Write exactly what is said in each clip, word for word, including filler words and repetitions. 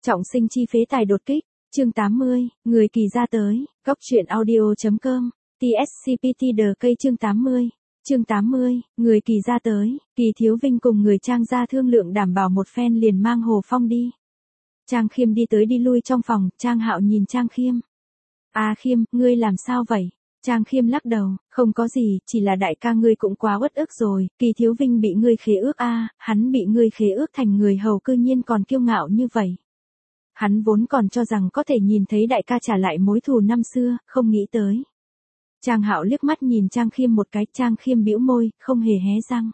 Trọng sinh chi phế tài đột kích, chương tám mươi, người kỳ ra tới, góc truyện audio.com, tê ét xê pê tê đê cây chương tám mươi, chương tám mươi, người kỳ ra tới, Kỳ Thiếu Vinh cùng người Trang gia thương lượng đảm bảo một phen liền mang Hồ Phong đi. Trang Khiêm đi tới đi lui trong phòng, Trang Hạo nhìn Trang Khiêm. À Khiêm, ngươi làm sao vậy? Trang Khiêm lắc đầu, không có gì, chỉ là đại ca ngươi cũng quá uất ức rồi, Kỳ Thiếu Vinh bị ngươi khế ước a, à, hắn bị ngươi khế ước thành người hầu cư nhiên còn kiêu ngạo như vậy. Hắn vốn còn cho rằng có thể nhìn thấy đại ca trả lại mối thù năm xưa, không nghĩ tới. Trang Hạo liếc mắt nhìn Trang Khiêm một cái, Trang Khiêm bĩu môi, không hề hé răng.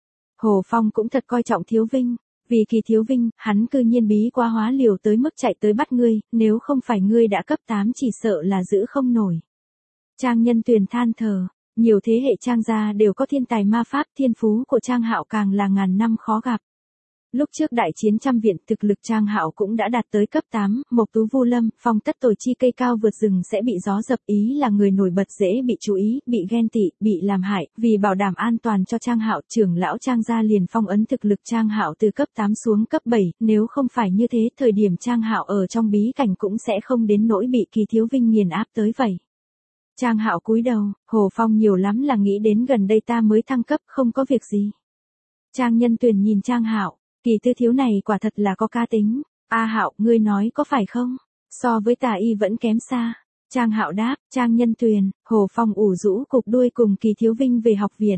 Hồ Phong cũng thật coi trọng Thiếu Vinh, vì Kỳ Thiếu Vinh, hắn cư nhiên bí quá hóa liều tới mức chạy tới bắt ngươi, nếu không phải ngươi đã cấp tám chỉ sợ là giữ không nổi. Trang Nhân Tuyền than thở, nhiều thế hệ Trang gia đều có thiên tài ma pháp, thiên phú của Trang Hạo càng là ngàn năm khó gặp. Lúc trước đại chiến trăm viện, thực lực Trang Hạo cũng đã đạt tới cấp tám, Mộc Tú Vu Lâm, Phong Tất Tồi chi cây cao vượt rừng sẽ bị gió dập, ý là người nổi bật dễ bị chú ý, bị ghen tị, bị làm hại, vì bảo đảm an toàn cho Trang Hạo, trưởng lão Trang gia liền phong ấn thực lực Trang Hạo từ cấp tám xuống cấp bảy, nếu không phải như thế, thời điểm Trang Hạo ở trong bí cảnh cũng sẽ không đến nỗi bị Kỳ Thiếu Vinh nghiền áp tới vậy. Trang Hạo cúi đầu, Hồ Phong nhiều lắm là nghĩ đến gần đây ta mới thăng cấp, không có việc gì. Trang Nhân Tuyền nhìn Trang Hạo, Kỳ tư thiếu này quả thật là có cá tính. A Hạo, ngươi nói có phải không? So với Tà Y vẫn kém xa. Trang Hạo đáp, Trang Nhân Tuyền, Hồ Phong ủ rũ cục đuôi cùng Kỳ Thiếu Vinh về học viện.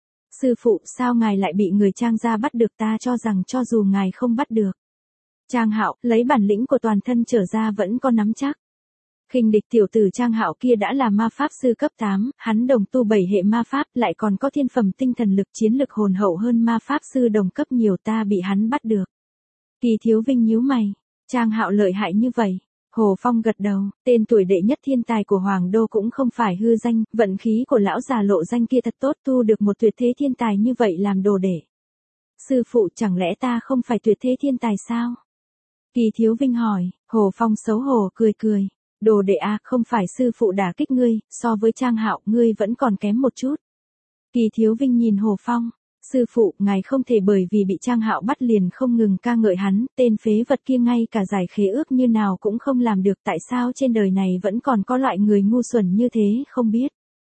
Sư phụ, sao ngài lại bị người Trang gia bắt được, ta cho rằng cho dù ngài không bắt được. Trang Hạo, lấy bản lĩnh của toàn thân trở ra vẫn có nắm chắc. Khinh địch tiểu tử Trang Hạo kia đã là ma pháp sư cấp tám, hắn đồng tu bảy hệ ma pháp, lại còn có thiên phẩm tinh thần lực, chiến lực hồn hậu hơn ma pháp sư đồng cấp nhiều, ta bị hắn bắt được. Kỳ Thiếu Vinh nhíu mày, Trang Hạo lợi hại như vậy. Hồ Phong gật đầu, tên tuổi đệ nhất thiên tài của Hoàng Đô cũng không phải hư danh, vận khí của lão già lộ danh kia thật tốt, tu được một tuyệt thế thiên tài như vậy làm đồ đệ. Sư phụ, chẳng lẽ ta không phải tuyệt thế thiên tài sao? Kỳ Thiếu Vinh hỏi. Hồ Phong xấu hổ cười cười. Đồ đệ a, không phải sư phụ đả kích ngươi, so với Trang Hạo, ngươi vẫn còn kém một chút. Kỳ Thiếu Vinh nhìn Hồ Phong, sư phụ, ngài không thể bởi vì bị Trang Hạo bắt liền không ngừng ca ngợi hắn, tên phế vật kia ngay cả giải khế ước như nào cũng không làm được, tại sao trên đời này vẫn còn có loại người ngu xuẩn như thế, không biết.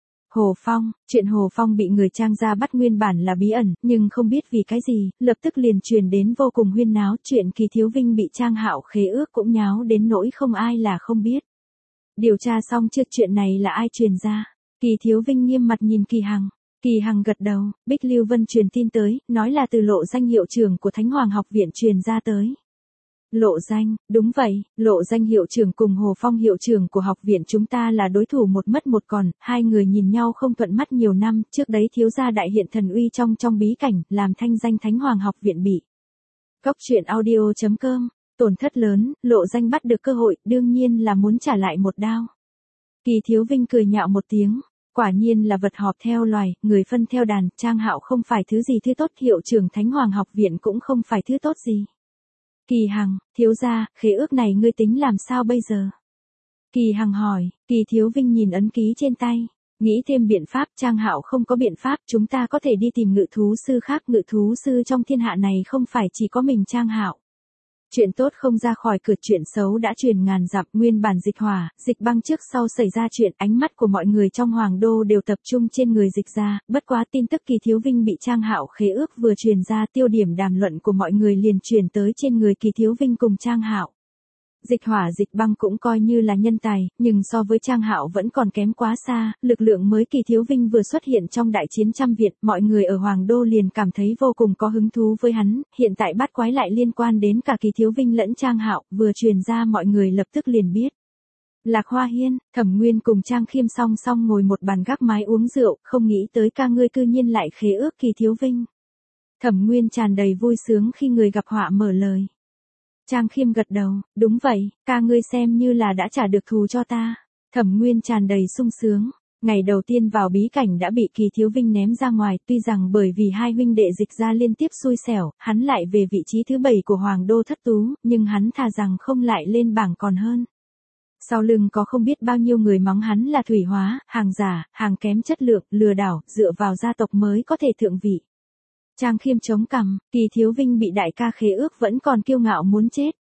Hồ Phong, chuyện Hồ Phong bị người Trang gia bắt nguyên bản là bí ẩn, nhưng không biết vì cái gì, lập tức liền truyền đến vô cùng huyên náo, chuyện Kỳ Thiếu Vinh bị Trang Hạo khế ước cũng nháo đến nỗi không ai là không biết. Điều tra xong chưa, chuyện này là ai truyền ra? Kỳ Thiếu Vinh nghiêm mặt nhìn Kỳ Hằng. Kỳ Hằng gật đầu, Bích Lưu Vân truyền tin tới, nói là từ Lộ Danh hiệu trưởng của Thánh Hoàng học viện truyền ra tới. Lộ Danh, đúng vậy, Lộ Danh hiệu trưởng cùng Hồ Phong hiệu trưởng của học viện chúng ta là đối thủ một mất một còn, hai người nhìn nhau không thuận mắt nhiều năm, trước đấy thiếu gia đại hiện thần uy trong trong bí cảnh, làm thanh danh Thánh Hoàng học viện bị. Góc truyện audio.com, tổn thất lớn, Lộ Danh bắt được cơ hội, đương nhiên là muốn trả lại một đao. Kỳ Thiếu Vinh cười nhạo một tiếng, quả nhiên là vật họp theo loài, người phân theo đàn, Trang Hạo không phải thứ gì thứ tốt, hiệu trưởng Thánh Hoàng học viện cũng không phải thứ tốt gì. Kỳ Hằng, thiếu gia, khế ước này ngươi tính làm sao bây giờ? Kỳ Hằng hỏi. Kỳ Thiếu Vinh nhìn ấn ký trên tay, nghĩ thêm biện pháp. Trang Hạo không có biện pháp, chúng ta có thể đi tìm ngự thú sư khác, ngự thú sư trong thiên hạ này không phải chỉ có mình Trang Hạo. Chuyện tốt không ra khỏi cửa, chuyện xấu đã truyền ngàn dặm, nguyên bản Dịch Hỏa, Dịch Băng trước sau xảy ra chuyện, ánh mắt của mọi người trong Hoàng Đô đều tập trung trên người Dịch gia, bất quá tin tức Kỳ Thiếu Vinh bị Trang Hạo khế ước vừa truyền ra, tiêu điểm đàm luận của mọi người liền truyền tới trên người Kỳ Thiếu Vinh cùng Trang Hạo. Dịch Hỏa, Dịch Băng cũng coi như là nhân tài, nhưng so với Trang Hạo vẫn còn kém quá xa, lực lượng mới Kỳ Thiếu Vinh vừa xuất hiện trong đại chiến trăm viện, mọi người ở Hoàng Đô liền cảm thấy vô cùng có hứng thú với hắn, hiện tại bát quái lại liên quan đến cả Kỳ Thiếu Vinh lẫn Trang Hạo, vừa truyền ra mọi người lập tức liền biết. Lạc Hoa Hiên, Thẩm Nguyên cùng Trang Khiêm song song ngồi một bàn gác mái uống rượu, không nghĩ tới ca ngươi cư nhiên lại khế ước Kỳ Thiếu Vinh. Thẩm Nguyên tràn đầy vui sướng khi người gặp họa mở lời. Trang Khiêm gật đầu, đúng vậy, ca ngươi xem như là đã trả được thù cho ta. Thẩm Nguyên tràn đầy sung sướng, ngày đầu tiên vào bí cảnh đã bị Kỳ Thiếu Vinh ném ra ngoài, tuy rằng bởi vì hai huynh đệ Dịch gia liên tiếp xui xẻo, hắn lại về vị trí thứ bảy của Hoàng Đô thất tú, nhưng hắn thà rằng không lại lên bảng còn hơn. Sau lưng có không biết bao nhiêu người mắng hắn là thủy hóa, hàng giả, hàng kém chất lượng, lừa đảo, dựa vào gia tộc mới có thể thượng vị. Trang Khiêm chống cằm, Kỳ Thiếu Vinh bị đại ca khế ước vẫn còn kiêu ngạo muốn chết.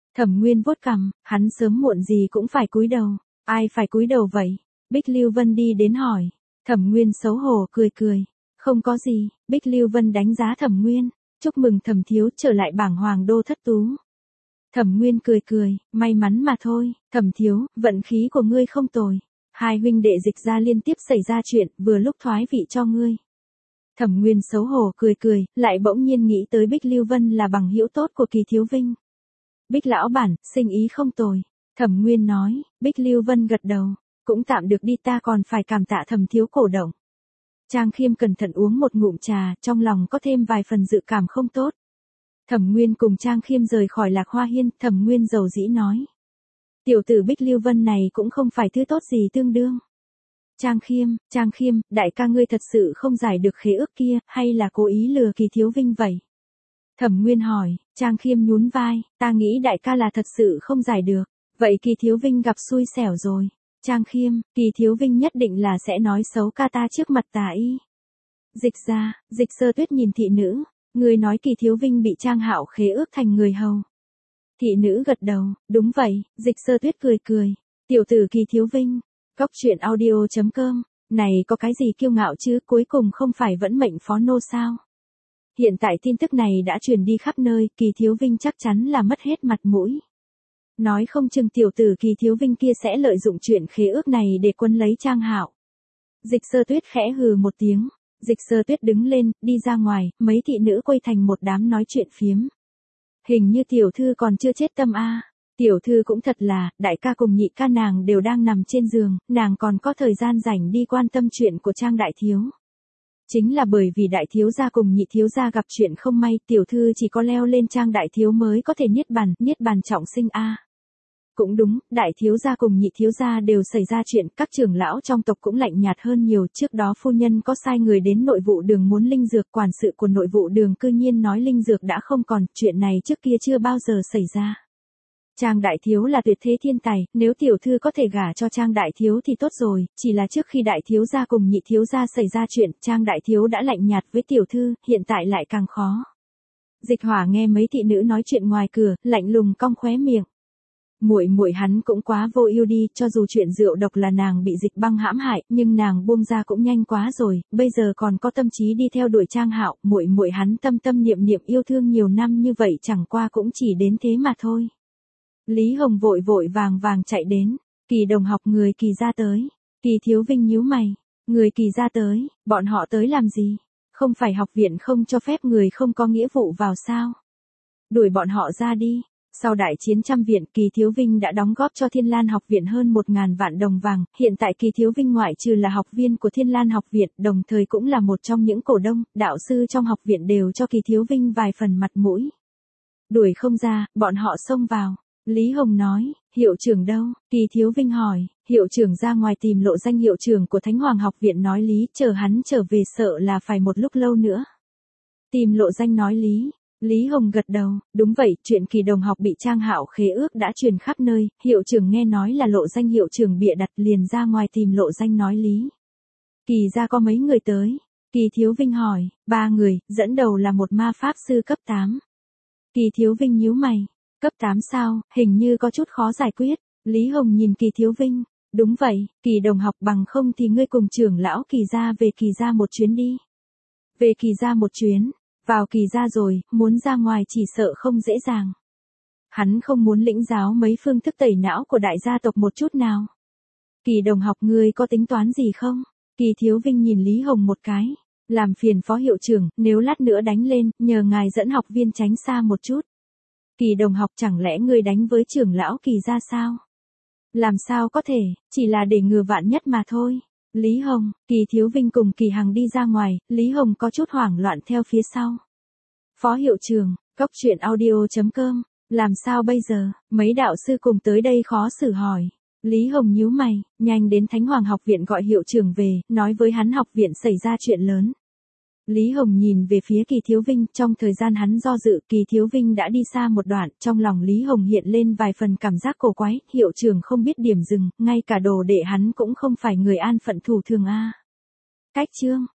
Thẩm Nguyên vuốt cằm, hắn sớm muộn gì cũng phải cúi đầu. Ai phải cúi đầu vậy? Bích Lưu Vân đi đến hỏi. Thẩm Nguyên xấu hổ cười cười. Không có gì, Bích Lưu Vân đánh giá Thẩm Nguyên. Chúc mừng Thẩm thiếu trở lại bảng hoàng đô thất tú. Thẩm Nguyên cười cười, may mắn mà thôi. Thẩm thiếu, vận khí của ngươi không tồi. Hai huynh đệ Dịch ra liên tiếp xảy ra chuyện, vừa lúc thoái vị cho ngươi. Thẩm Nguyên xấu hổ cười cười, lại bỗng nhiên nghĩ tới Bích Lưu Vân là bằng hữu tốt của Kỳ Thiếu Vinh. Bích lão bản, sinh ý không tồi. Thẩm Nguyên nói. Bích Lưu Vân gật đầu. Cũng tạm được đi, ta còn phải cảm tạ Thẩm thiếu cổ động. Trang Khiêm cẩn thận uống một ngụm trà, trong lòng có thêm vài phần dự cảm không tốt. Thẩm Nguyên cùng Trang Khiêm rời khỏi Lạc Hoa Hiên, Thẩm Nguyên dầu dĩ nói. Tiểu tử Bích Lưu Vân này cũng không phải thứ tốt gì tương đương. Trang Khiêm, Trang Khiêm, đại ca ngươi thật sự không giải được khế ước kia, hay là cố ý lừa Kỳ Thiếu Vinh vậy? Thẩm Nguyên hỏi. Trang Khiêm nhún vai, ta nghĩ đại ca là thật sự không giải được. Vậy Kỳ Thiếu Vinh gặp xui xẻo rồi. Trang Khiêm, Kỳ Thiếu Vinh nhất định là sẽ nói xấu ca ta trước mặt tà y. Dịch ra, Dịch Sơ Tuyết nhìn thị nữ. Người nói Kỳ Thiếu Vinh bị Trang Hạo khế ước thành người hầu. Thị nữ gật đầu, đúng vậy. Dịch Sơ Tuyết cười cười. Tiểu tử Kỳ Thiếu Vinh. Cóc truyện audio chấm com. Này có cái gì kiêu ngạo chứ, cuối cùng không phải vẫn mệnh phó nô sao? Hiện tại tin tức này đã truyền đi khắp nơi, Kỳ Thiếu Vinh chắc chắn là mất hết mặt mũi. Nói không chừng tiểu tử Kỳ Thiếu Vinh kia sẽ lợi dụng chuyện khế ước này để quân lấy Trang Hạo. Dịch Sơ Tuyết khẽ hừ một tiếng. Dịch Sơ Tuyết đứng lên, đi ra ngoài, mấy thị nữ quây thành một đám nói chuyện phiếm. Hình như tiểu thư còn chưa chết tâm a. Tiểu thư cũng thật là, đại ca cùng nhị ca nàng đều đang nằm trên giường, nàng còn có thời gian rảnh đi quan tâm chuyện của Trang đại thiếu. Chính là bởi vì đại thiếu gia cùng nhị thiếu gia gặp chuyện không may, tiểu thư chỉ có leo lên Trang đại thiếu mới có thể niết bàn, niết bàn trọng sinh a. Cũng đúng, đại thiếu gia cùng nhị thiếu gia đều xảy ra chuyện, các trưởng lão trong tộc cũng lạnh nhạt hơn nhiều. Trước đó phu nhân có sai người đến nội vụ đường muốn linh dược, quản sự của nội vụ đường cư nhiên nói linh dược đã không còn, chuyện này trước kia chưa bao giờ xảy ra. Trang đại thiếu là tuyệt thế thiên tài, nếu tiểu thư có thể gả cho Trang đại thiếu thì tốt rồi, chỉ là trước khi đại thiếu gia cùng nhị thiếu gia xảy ra chuyện, Trang đại thiếu đã lạnh nhạt với tiểu thư, hiện tại lại càng khó. Dịch Hỏa nghe mấy thị nữ nói chuyện ngoài cửa, lạnh lùng cong khóe miệng. Muội muội hắn cũng quá vô ưu đi, cho dù chuyện rượu độc là nàng bị Dịch Băng hãm hại, nhưng nàng buông ra cũng nhanh quá rồi, bây giờ còn có tâm trí đi theo đuổi Trang Hạo, muội muội hắn tâm tâm niệm niệm yêu thương nhiều năm như vậy chẳng qua cũng chỉ đến thế mà thôi. Lý Hồng vội vội vàng vàng chạy đến. Kỳ đồng học người Kỳ ra tới. Kỳ Thiếu Vinh nhíu mày. Người Kỳ ra tới, bọn họ tới làm gì? Không phải học viện không cho phép người không có nghĩa vụ vào sao? Đuổi bọn họ ra đi. Sau đại chiến trăm viện, Kỳ Thiếu Vinh đã đóng góp cho Thiên Lan học viện hơn một ngàn vạn đồng vàng. Hiện tại Kỳ Thiếu Vinh ngoại trừ là học viên của Thiên Lan học viện, đồng thời cũng là một trong những cổ đông, đạo sư trong học viện đều cho Kỳ Thiếu Vinh vài phần mặt mũi. Đuổi không ra, bọn họ xông vào. Lý Hồng nói, hiệu trưởng đâu? Kỳ Thiếu Vinh hỏi, hiệu trưởng ra ngoài tìm lộ danh hiệu trưởng của Thánh Hoàng học viện nói Lý, chờ hắn trở về sợ là phải một lúc lâu nữa. Tìm lộ danh nói Lý. Lý Hồng gật đầu, đúng vậy, chuyện Kỳ đồng học bị Trang Hạo khế ước đã truyền khắp nơi, hiệu trưởng nghe nói là lộ danh hiệu trưởng bịa đặt liền ra ngoài tìm lộ danh nói Lý. Kỳ ra có mấy người tới? Kỳ Thiếu Vinh hỏi, ba người, dẫn đầu là một ma pháp sư cấp tám. Kỳ Thiếu Vinh nhíu mày. Cấp tám sao, hình như có chút khó giải quyết. Lý Hồng nhìn Kỳ Thiếu Vinh. Đúng vậy, Kỳ đồng học bằng không thì ngươi cùng trưởng lão Kỳ ra về Kỳ ra một chuyến đi. Về Kỳ ra một chuyến, vào Kỳ ra rồi, muốn ra ngoài chỉ sợ không dễ dàng. Hắn không muốn lĩnh giáo mấy phương thức tẩy não của đại gia tộc một chút nào. Kỳ đồng học ngươi có tính toán gì không? Kỳ Thiếu Vinh nhìn Lý Hồng một cái. Làm phiền phó hiệu trưởng, nếu lát nữa đánh lên, nhờ ngài dẫn học viên tránh xa một chút. Kỳ đồng học chẳng lẽ ngươi đánh với trưởng lão Kỳ ra sao? Làm sao có thể, chỉ là để ngừa vạn nhất mà thôi. Lý Hồng, Kỳ Thiếu Vinh cùng Kỳ Hằng đi ra ngoài, Lý Hồng có chút hoảng loạn theo phía sau. Phó hiệu trưởng, cóc truyện audio chấm com, làm sao bây giờ, mấy đạo sư cùng tới đây khó xử hỏi. Lý Hồng nhíu mày, nhanh đến Thánh Hoàng học viện gọi hiệu trưởng về, nói với hắn học viện xảy ra chuyện lớn. Lý Hồng nhìn về phía Kỳ Thiếu Vinh, trong thời gian hắn do dự, Kỳ Thiếu Vinh đã đi xa một đoạn, trong lòng Lý Hồng hiện lên vài phần cảm giác cổ quái, hiệu trưởng không biết điểm dừng, ngay cả đồ đệ hắn cũng không phải người an phận thủ thường a. Cách chương